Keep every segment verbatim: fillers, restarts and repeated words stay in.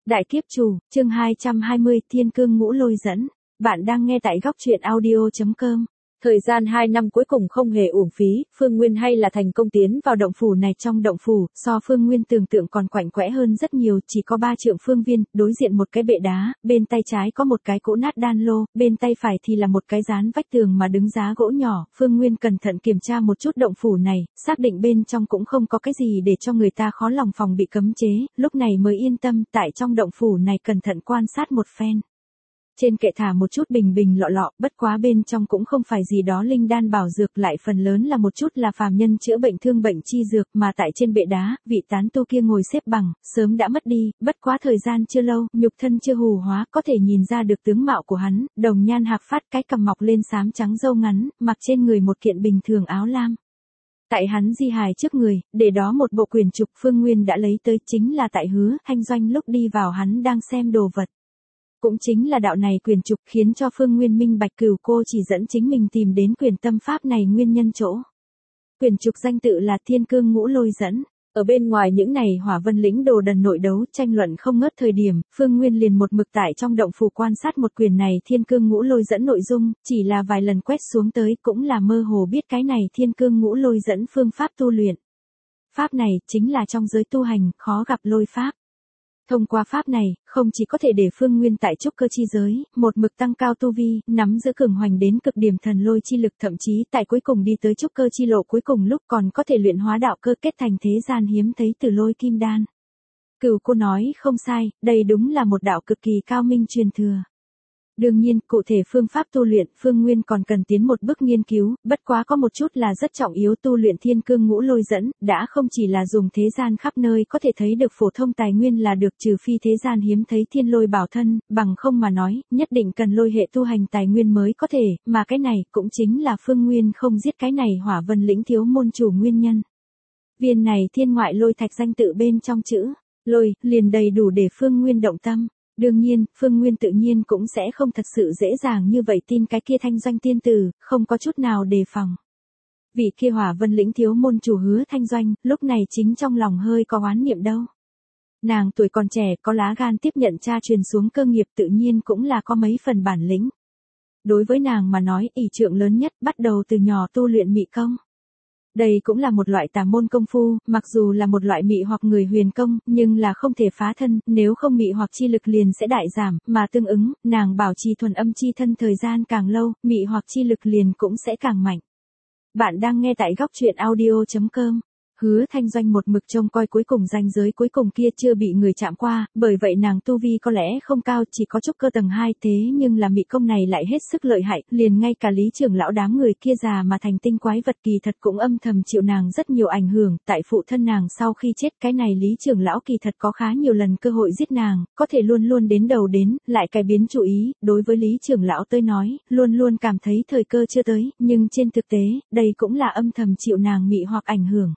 Đại kiếp chủ, chương hai trăm hai mươi, Thiên Cương Ngũ Lôi Dẫn. Bạn đang nghe tại góc truyện audio chấm com. Thời gian hai năm cuối cùng không hề uổng phí, Phương Nguyên hay là thành công tiến vào động phủ này. Trong động phủ, so Phương Nguyên tưởng tượng còn quạnh quẽ hơn rất nhiều, chỉ có ba trượng phương viên, đối diện một cái bệ đá, bên tay trái có một cái cỗ nát đan lô, bên tay phải thì là một cái dán vách tường mà đứng giá gỗ nhỏ. Phương Nguyên cẩn thận kiểm tra một chút động phủ này, xác định bên trong cũng không có cái gì để cho người ta khó lòng phòng bị cấm chế, lúc này mới yên tâm. Tại trong động phủ này cẩn thận quan sát một phen. Trên kệ thả một chút bình bình lọ lọ, bất quá bên trong cũng không phải gì đó linh đan bảo dược, lại phần lớn là một chút là phàm nhân chữa bệnh thương bệnh chi dược. Mà tại trên bệ đá, vị tán tu kia ngồi xếp bằng, sớm đã mất đi, bất quá thời gian chưa lâu, nhục thân chưa hù hóa, có thể nhìn ra được tướng mạo của hắn, đồng nhan hạc phát, cái cằm mọc lên xám trắng râu ngắn, mặc trên người một kiện bình thường áo lam. Tại hắn di hài trước người, để đó một bộ quyển trục. Phương Nguyên đã lấy tới, chính là tại Hứa Thanh Doanh lúc đi vào hắn đang xem đồ vật. Cũng chính là đạo này quyển trục khiến cho Phương Nguyên minh bạch Cửu Cô chỉ dẫn chính mình tìm đến quyển tâm pháp này nguyên nhân chỗ. Quyển trục danh tự là Thiên Cương Ngũ Lôi Dẫn. Ở bên ngoài những này Hỏa Vân lĩnh đồ đần nội đấu tranh luận không ngớt thời điểm, Phương Nguyên liền một mực tại trong động phủ quan sát một quyển này Thiên Cương Ngũ Lôi Dẫn nội dung, chỉ là vài lần quét xuống tới cũng là mơ hồ biết cái này Thiên Cương Ngũ Lôi Dẫn phương pháp tu luyện. Pháp này chính là trong giới tu hành khó gặp lôi pháp. Thông qua pháp này, không chỉ có thể để Phương Nguyên tại trúc cơ chi giới, một mực tăng cao tu vi, nắm giữ cường hoành đến cực điểm thần lôi chi lực, thậm chí tại cuối cùng đi tới trúc cơ chi lộ cuối cùng lúc còn có thể luyện hóa đạo cơ kết thành thế gian hiếm thấy từ lôi kim đan. Cửu Cô nói không sai, đây đúng là một đạo cực kỳ cao minh truyền thừa. Đương nhiên, cụ thể phương pháp tu luyện, Phương Nguyên còn cần tiến một bước nghiên cứu, bất quá có một chút là rất trọng yếu, tu luyện Thiên Cương Ngũ Lôi Dẫn, đã không chỉ là dùng thế gian khắp nơi có thể thấy được phổ thông tài nguyên là được, trừ phi thế gian hiếm thấy thiên lôi bảo thân, bằng không mà nói, nhất định cần lôi hệ tu hành tài nguyên mới có thể, mà cái này cũng chính là Phương Nguyên không giết cái này Hỏa Vân lĩnh thiếu môn chủ nguyên nhân. Viên này thiên ngoại lôi thạch danh tự bên trong chữ lôi liền đầy đủ để Phương Nguyên động tâm. Đương nhiên, Phương Nguyên tự nhiên cũng sẽ không thật sự dễ dàng như vậy tin cái kia Thanh Doanh tiên tử, không có chút nào đề phòng. Vị kia Hỏa Vân lĩnh thiếu môn chủ Hứa Thanh Doanh, lúc này chính trong lòng hơi có oán niệm đâu. Nàng tuổi còn trẻ, có lá gan tiếp nhận cha truyền xuống cơ nghiệp, tự nhiên cũng là có mấy phần bản lĩnh. Đối với nàng mà nói, ỷ trượng lớn nhất bắt đầu từ nhỏ tu luyện mị công. Đây cũng là một loại tà môn công phu, mặc dù là một loại mị hoặc người huyền công, nhưng là không thể phá thân, nếu không mị hoặc chi lực liền sẽ đại giảm, mà tương ứng, nàng bảo trì thuần âm chi thân thời gian càng lâu, mị hoặc chi lực liền cũng sẽ càng mạnh. Bạn đang nghe tại góc truyện audio chấm com. Hứa Thanh Doanh một mực trông coi cuối cùng ranh giới cuối cùng kia chưa bị người chạm qua, bởi vậy nàng tu vi có lẽ không cao, chỉ có trúc cơ tầng hai, thế nhưng là mị công này lại hết sức lợi hại, liền ngay cả Lý trưởng lão đám người kia già mà thành tinh quái vật kỳ thật cũng âm thầm chịu nàng rất nhiều ảnh hưởng. Tại phụ thân nàng sau khi chết, cái này Lý trưởng lão kỳ thật có khá nhiều lần cơ hội giết nàng, có thể luôn luôn đến đầu đến, lại cải biến chủ ý. Đối với Lý trưởng lão tới nói, luôn luôn cảm thấy thời cơ chưa tới, nhưng trên thực tế, đây cũng là âm thầm chịu nàng mị hoặc ảnh hưởng.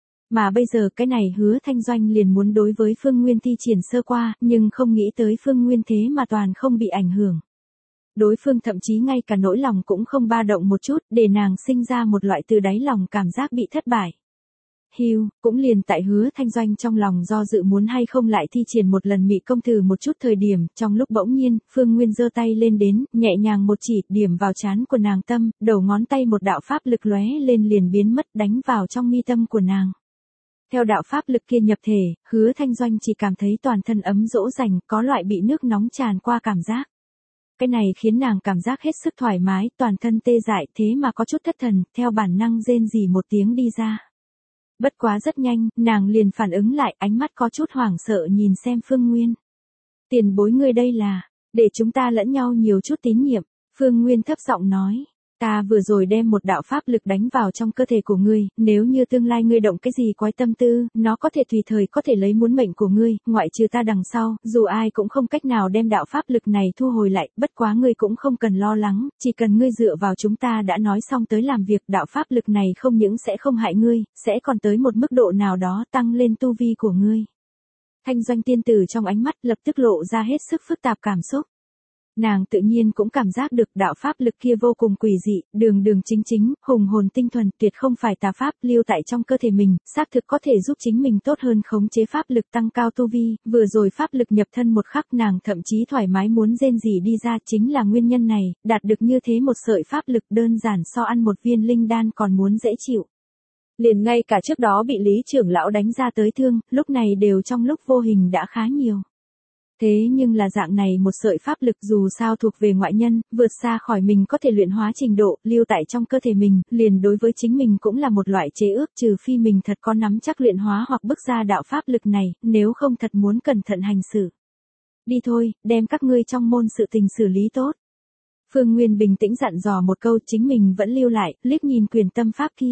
Mà bây giờ cái này Hứa Thanh Doanh liền muốn đối với Phương Nguyên thi triển sơ qua, nhưng không nghĩ tới Phương Nguyên thế mà toàn không bị ảnh hưởng. Đối phương thậm chí ngay cả nỗi lòng cũng không ba động một chút, để nàng sinh ra một loại từ đáy lòng cảm giác bị thất bại. Hiu, cũng liền tại Hứa Thanh Doanh trong lòng do dự muốn hay không lại thi triển một lần mị công thử một chút thời điểm, trong lúc bỗng nhiên, Phương Nguyên giơ tay lên đến, nhẹ nhàng một chỉ, điểm vào trán của nàng tâm, đầu ngón tay một đạo pháp lực lóe lên liền biến mất, đánh vào trong mi tâm của nàng. Theo đạo pháp lực kia nhập thể, Hứa Thanh Doanh chỉ cảm thấy toàn thân ấm dỗ dành, có loại bị nước nóng tràn qua cảm giác. Cái này khiến nàng cảm giác hết sức thoải mái, toàn thân tê dại, thế mà có chút thất thần, theo bản năng rên rỉ một tiếng đi ra. Bất quá rất nhanh, nàng liền phản ứng lại, ánh mắt có chút hoảng sợ nhìn xem Phương Nguyên. Tiền bối ngươi đây là, để chúng ta lẫn nhau nhiều chút tín nhiệm, Phương Nguyên thấp giọng nói. Ta vừa rồi đem một đạo pháp lực đánh vào trong cơ thể của ngươi, nếu như tương lai ngươi động cái gì quái tâm tư, nó có thể tùy thời có thể lấy muốn mệnh của ngươi, ngoại trừ ta đằng sau, dù ai cũng không cách nào đem đạo pháp lực này thu hồi lại, bất quá ngươi cũng không cần lo lắng, chỉ cần ngươi dựa vào chúng ta đã nói xong tới làm việc, đạo pháp lực này không những sẽ không hại ngươi, sẽ còn tới một mức độ nào đó tăng lên tu vi của ngươi. Thanh Doanh tiên tử trong ánh mắt lập tức lộ ra hết sức phức tạp cảm xúc. Nàng tự nhiên cũng cảm giác được đạo pháp lực kia vô cùng quỷ dị, đường đường chính chính, hùng hồn tinh thuần, tuyệt không phải tà pháp, lưu tại trong cơ thể mình, xác thực có thể giúp chính mình tốt hơn khống chế pháp lực tăng cao tu vi, vừa rồi pháp lực nhập thân một khắc nàng thậm chí thoải mái muốn rên rỉ đi ra, chính là nguyên nhân này, đạt được như thế một sợi pháp lực đơn giản so ăn một viên linh đan còn muốn dễ chịu. Liền ngay cả trước đó bị Lý trưởng lão đánh ra tới thương, lúc này đều trong lúc vô hình đã khá nhiều. Thế nhưng là dạng này một sợi pháp lực dù sao thuộc về ngoại nhân, vượt xa khỏi mình có thể luyện hóa trình độ, lưu tại trong cơ thể mình, liền đối với chính mình cũng là một loại chế ước, trừ phi mình thật có nắm chắc luyện hóa hoặc bức ra đạo pháp lực này, nếu không thật muốn cẩn thận hành xử. Đi thôi, đem các ngươi trong môn sự tình xử lý tốt. Phương Nguyên bình tĩnh dặn dò một câu, chính mình vẫn lưu lại, liếc nhìn quyền tâm pháp kia.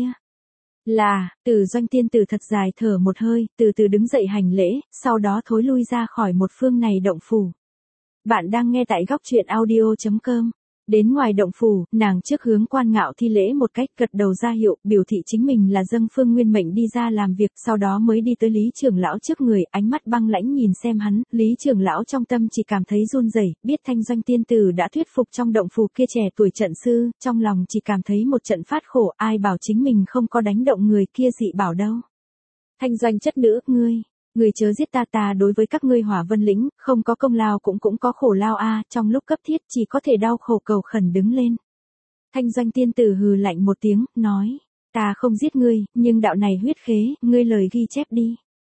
Là, Từ Doanh tiên tử thật dài thở một hơi, từ từ đứng dậy hành lễ, sau đó thối lui ra khỏi một phương này động phủ. Bạn đang nghe tại góc truyện audio chấm com. Đến ngoài động phủ, nàng trước hướng Quan Ngạo thi lễ một cách, gật đầu ra hiệu, biểu thị chính mình là dâng Phương Nguyên mệnh đi ra làm việc, sau đó mới đi tới Lý trưởng lão trước người, ánh mắt băng lãnh nhìn xem hắn, Lý trưởng lão trong tâm chỉ cảm thấy run rẩy, biết Thanh Doanh tiên tử đã thuyết phục trong động phủ kia trẻ tuổi trận sư, trong lòng chỉ cảm thấy một trận phát khổ, ai bảo chính mình không có đánh động người kia dị bảo đâu. Thanh Doanh chất nữ, ngươi Người chớ giết ta, ta đối với các ngươi Hỏa Vân lĩnh, không có công lao cũng cũng có khổ lao a, trong lúc cấp thiết chỉ có thể đau khổ cầu khẩn đứng lên. Thanh Doanh tiên tử hừ lạnh một tiếng, nói, ta không giết ngươi, nhưng đạo này huyết khế, ngươi lời ghi chép đi.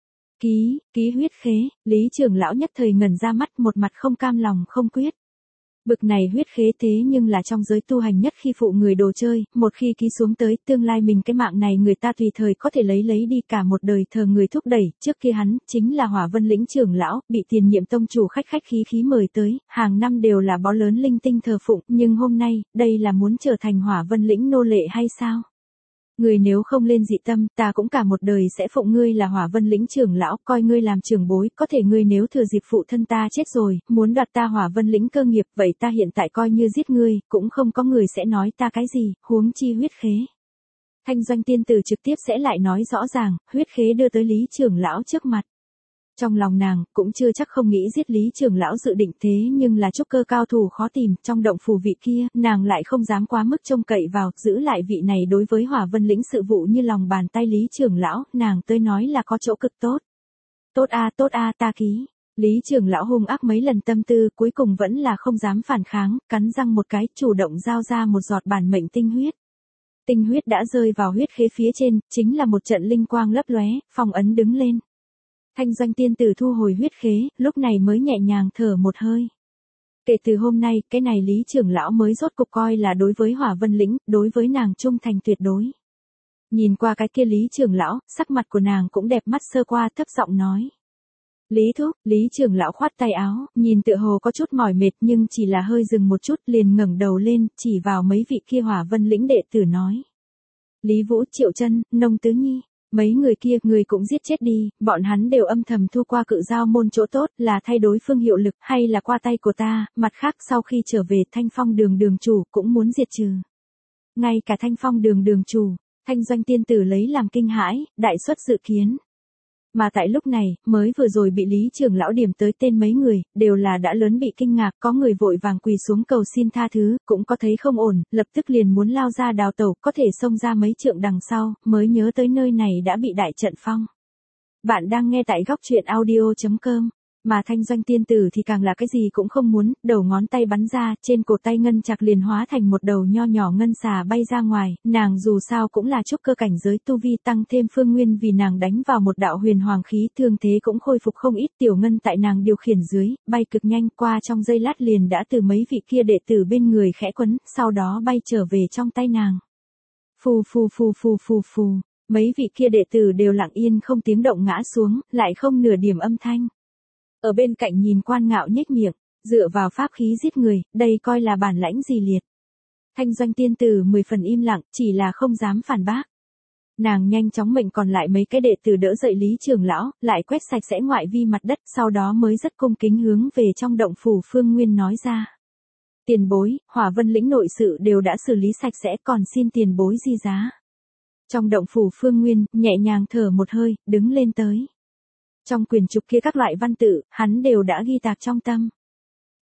Ký, ký huyết khế, Lý trưởng lão nhất thời ngẩn ra mắt, một mặt không cam lòng không quyết. Bực này huyết khế thế nhưng là trong giới tu hành nhất khi phụ người đồ chơi, một khi ký xuống tới, tương lai mình cái mạng này người ta tùy thời có thể lấy lấy đi cả một đời thờ người thúc đẩy, trước kia hắn, chính là Hỏa Vân lĩnh trưởng lão, bị tiền nhiệm tông chủ khách khách khí khí mời tới, hàng năm đều là bó lớn linh tinh thờ phụng, nhưng hôm nay, đây là muốn trở thành Hỏa Vân lĩnh nô lệ hay sao? Người nếu không lên dị tâm, ta cũng cả một đời sẽ phụng ngươi là Hỏa Vân lĩnh trưởng lão, coi ngươi làm trưởng bối, có thể ngươi nếu thừa dịp phụ thân ta chết rồi, muốn đoạt ta Hỏa Vân lĩnh cơ nghiệp, vậy ta hiện tại coi như giết ngươi, cũng không có người sẽ nói ta cái gì, huống chi huyết khế. Thanh Doanh tiên tử trực tiếp sẽ lại nói rõ ràng, huyết khế đưa tới Lý trưởng lão trước mặt. Trong lòng nàng, cũng chưa chắc không nghĩ giết Lý trưởng lão dự định, thế nhưng là trúc cơ cao thủ khó tìm, trong động phủ vị kia, nàng lại không dám quá mức trông cậy vào, giữ lại vị này đối với Hỏa Vân lĩnh sự vụ như lòng bàn tay Lý trưởng lão, nàng tới nói là có chỗ cực tốt. Tốt a, tốt a, ta ký. Lý trưởng lão hung ác mấy lần tâm tư, cuối cùng vẫn là không dám phản kháng, cắn răng một cái, chủ động giao ra một giọt bản mệnh tinh huyết. Tinh huyết đã rơi vào huyết khế phía trên, chính là một trận linh quang lấp lóe, phong ấn đứng lên. Thanh Doanh tiên tử thu hồi huyết khế, lúc này mới nhẹ nhàng thở một hơi. Kể từ hôm nay, cái này Lý trưởng lão mới rốt cục coi là đối với Hỏa Vân lĩnh, đối với nàng trung thành tuyệt đối. Nhìn qua cái kia Lý trưởng lão, sắc mặt của nàng cũng đẹp mắt sơ qua, thấp giọng nói. Lý thúc, Lý trưởng lão khoát tay áo, nhìn tựa hồ có chút mỏi mệt nhưng chỉ là hơi dừng một chút, liền ngẩng đầu lên, chỉ vào mấy vị kia Hỏa Vân lĩnh đệ tử nói. Lý Vũ, Triệu Chân, Nông Tứ Nhi. Mấy người kia, người cũng giết chết đi, bọn hắn đều âm thầm thu qua Cự Giao môn chỗ tốt, là thay đối phương hiệu lực, hay là qua tay của ta, mặt khác sau khi trở về, Thanh Phong đường đường chủ, cũng muốn diệt trừ. Ngay cả Thanh Phong đường đường chủ, Thanh Doanh tiên tử lấy làm kinh hãi, đại suất dự kiến. Mà tại lúc này, mới vừa rồi bị Lý trưởng lão điểm tới tên mấy người, đều là đã lớn bị kinh ngạc, có người vội vàng quỳ xuống cầu xin tha thứ, cũng có thấy không ổn, lập tức liền muốn lao ra đào tẩu, có thể xông ra mấy trượng đằng sau, mới nhớ tới nơi này đã bị đại trận phong. Bạn đang nghe tại góc truyện audio chấm com. Mà Thanh Doanh tiên tử thì càng là cái gì cũng không muốn, đầu ngón tay bắn ra, trên cổ tay ngân chạc liền hóa thành một đầu nho nhỏ ngân xà bay ra ngoài, nàng dù sao cũng là trúc cơ cảnh giới tu vi tăng thêm Phương Nguyên vì nàng đánh vào một đạo huyền hoàng khí, thương thế cũng khôi phục không ít, tiểu ngân tại nàng điều khiển dưới, bay cực nhanh, qua trong giây lát liền đã từ mấy vị kia đệ tử bên người khẽ quấn, sau đó bay trở về trong tay nàng. Phù phù phù phù phù phù, mấy vị kia đệ tử đều lặng yên không tiếng động ngã xuống, lại không nửa điểm âm thanh. Ở bên cạnh nhìn Quan Ngạo nhếch miệng, dựa vào pháp khí giết người, đây coi là bản lãnh gì liệt. Thanh Doanh tiên tử mười phần im lặng, chỉ là không dám phản bác. Nàng nhanh chóng mệnh còn lại mấy cái đệ tử đỡ dậy Lý trưởng lão, lại quét sạch sẽ ngoại vi mặt đất, sau đó mới rất cung kính hướng về trong động phủ Phương Nguyên nói ra. Tiền bối, Hỏa Vân lĩnh nội sự đều đã xử lý sạch sẽ, còn xin tiền bối di giá. Trong động phủ Phương Nguyên, nhẹ nhàng thở một hơi, đứng lên tới. Trong quyển trục kia các loại văn tự, hắn đều đã ghi tạc trong tâm.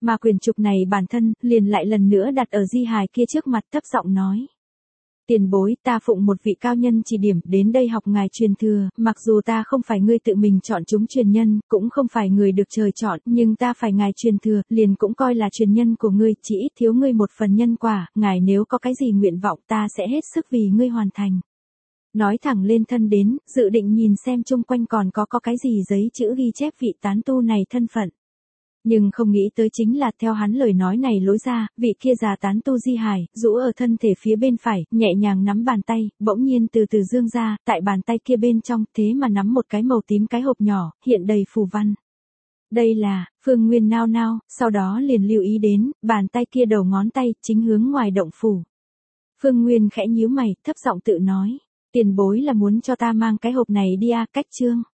Mà quyển trục này bản thân, liền lại lần nữa đặt ở Di hài kia trước mặt thấp giọng nói. Tiền bối, ta phụng một vị cao nhân chỉ điểm đến đây học ngài truyền thừa, mặc dù ta không phải ngươi tự mình chọn chúng truyền nhân, cũng không phải người được trời chọn, nhưng ta phải ngài truyền thừa, liền cũng coi là truyền nhân của ngươi, chỉ ít thiếu ngươi một phần nhân quả, ngài nếu có cái gì nguyện vọng ta sẽ hết sức vì ngươi hoàn thành. Nói thẳng lên thân đến, dự định nhìn xem chung quanh còn có có cái gì giấy chữ ghi chép vị tán tu này thân phận. Nhưng không nghĩ tới chính là theo hắn lời nói này lối ra, vị kia già tán tu Di hài, rũ ở thân thể phía bên phải, nhẹ nhàng nắm bàn tay, bỗng nhiên từ từ dương ra, tại bàn tay kia bên trong, thế mà nắm một cái màu tím cái hộp nhỏ, hiện đầy phù văn. Đây là, Phương Nguyên nao nao, sau đó liền lưu ý đến, bàn tay kia đầu ngón tay, chính hướng ngoài động phủ. Phương Nguyên khẽ nhíu mày, thấp giọng tự nói, tiền bối là muốn cho ta mang cái hộp này đi à, cách chương.